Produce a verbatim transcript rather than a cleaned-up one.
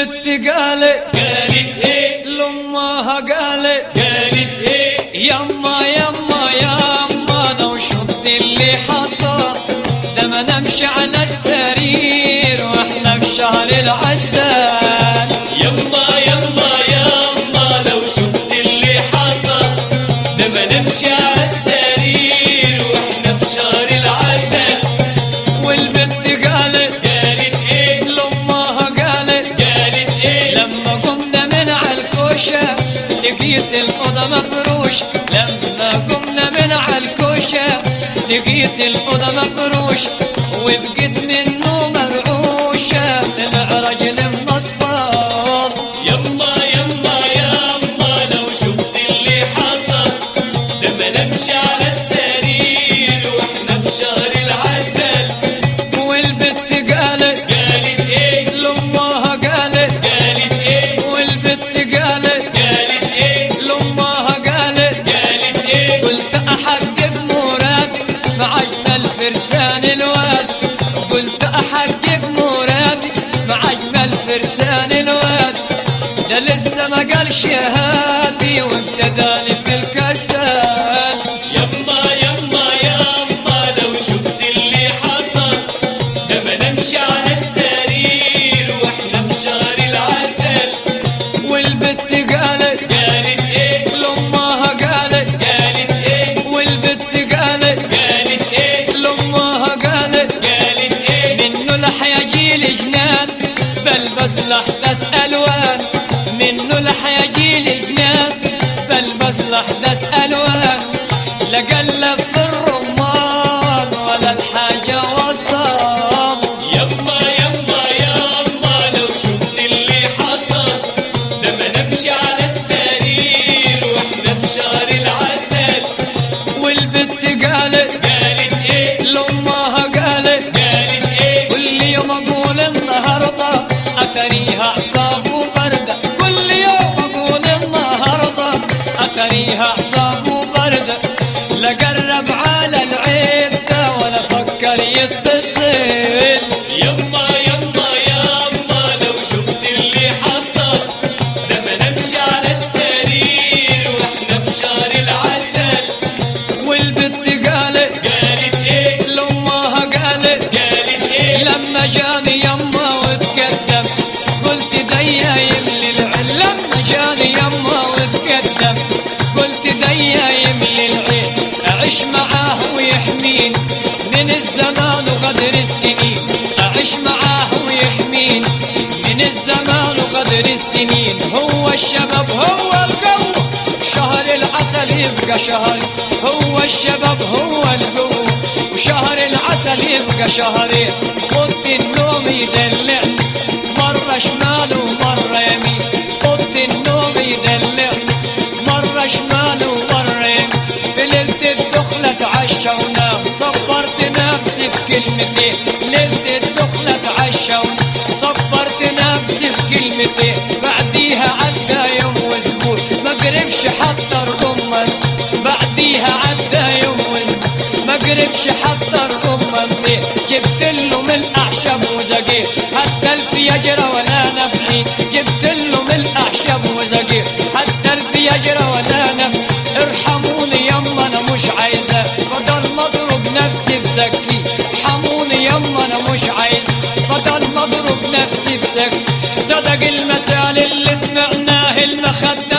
والبت قالت قالت ايه لامها قالت قالت ايه يما يما يما لو شفت اللي حصل ده ما نمشي على السرير واحنا في شهر العسل. يما يما يما لو شفت اللي حصل ده ما نمشي على السرير واحنا في شهر العسل. والبنت قالت قالت ايه لامها قالت قالت ايه لما قمنا من على الكوشه لقيت الأوضة مفروش. لما قمنا من على الكوشه لقيت الأوضة مفروش وبقيت منه مرعوشه المعرج المنصب. يما يما يما لو شفت اللي حصل ده ما نمشي على السرير واحنا في شهر العسل. والبت قالت قالت ايه لامها قالت قالت ايه والبت قالت قالت ايه لامها قالت قالت ايه قلت احقق مراد مع اجمل فرسان الواد. قلت احقق مرادي مع اجمل فرسان الواد. ده لسه ما قال شهادي وابتداني في الكسل. يما يما يما لو شفت اللي حصل ده ما نمشي على السرير واحنا في شهر العسل. والبت قالت قالت ايه لامها قالت قالت ايه والبت قالت قالت ايه لامها قالت قالت ايه منه لح يجيلي جنان بلبس لحدث الوان. منه لح يجيلي جنان بلبس لحدث الوان. لا قلب في الرمان ولا الحاجه وصام. يما يما يما لو شفت اللي حصل ده ما نمشي على السرير واحنا في شهر العسل. والبت قالت قالت ايه لامها قالت قالت ايه كل يوم اقول النهارده اتريها اعصاب وبرده. كل يوم اقول النهارده اتريها اعصاب وبرده. لا قرب على العده ولا فكر يتصل. يما يما يما لو شفت اللي حصل ده ما نمشي على السرير واحنا في شهر العسل. والبت قالت قالت ايه لامها قالت قالت ايه لما جاني يما وتقدم قلت ديا يملي العين. لما جاني يما وتقدم قلت ديا يملي العين. اعيش معاه ويحمين من الزمان وقدر السنين. اعيش معاه ويحمين من الزمان وقدر السنين. هو الشباب هو القوة شهر العسل يبقى شهر. هو الشباب هو القوة وشهر العسل يبقى شهرين. قط النوم يدلعني مرة شمال ومرة يمين. قط النوم يدلعني مرة شمال ومرة يمين. في ليلة الدخلة اتعشى ونام صبرت نفسي بكلمتين. ليلة الدخلة اتعشى ونام صبرت نفسي بكلمتين. بعديها عدى يوم واسبوع ما قربش حتى الرمان. بعديها عدى يوم واسبوع ما قربش حتى الرمان. جبت له من الاعشاب وزقيت حتى الفيجرة ولا نفعي. جبت له من الاعشاب وزقيت حتى الفيجرة ولا نفعي. ارحموني يما انا مش عايزة بدل ما اضرب نفسي بسكي. ارحموني يما انا مش عايزة بدل ما اضرب نفسي بسكي. صدق المثال اللي سمعناه المخدة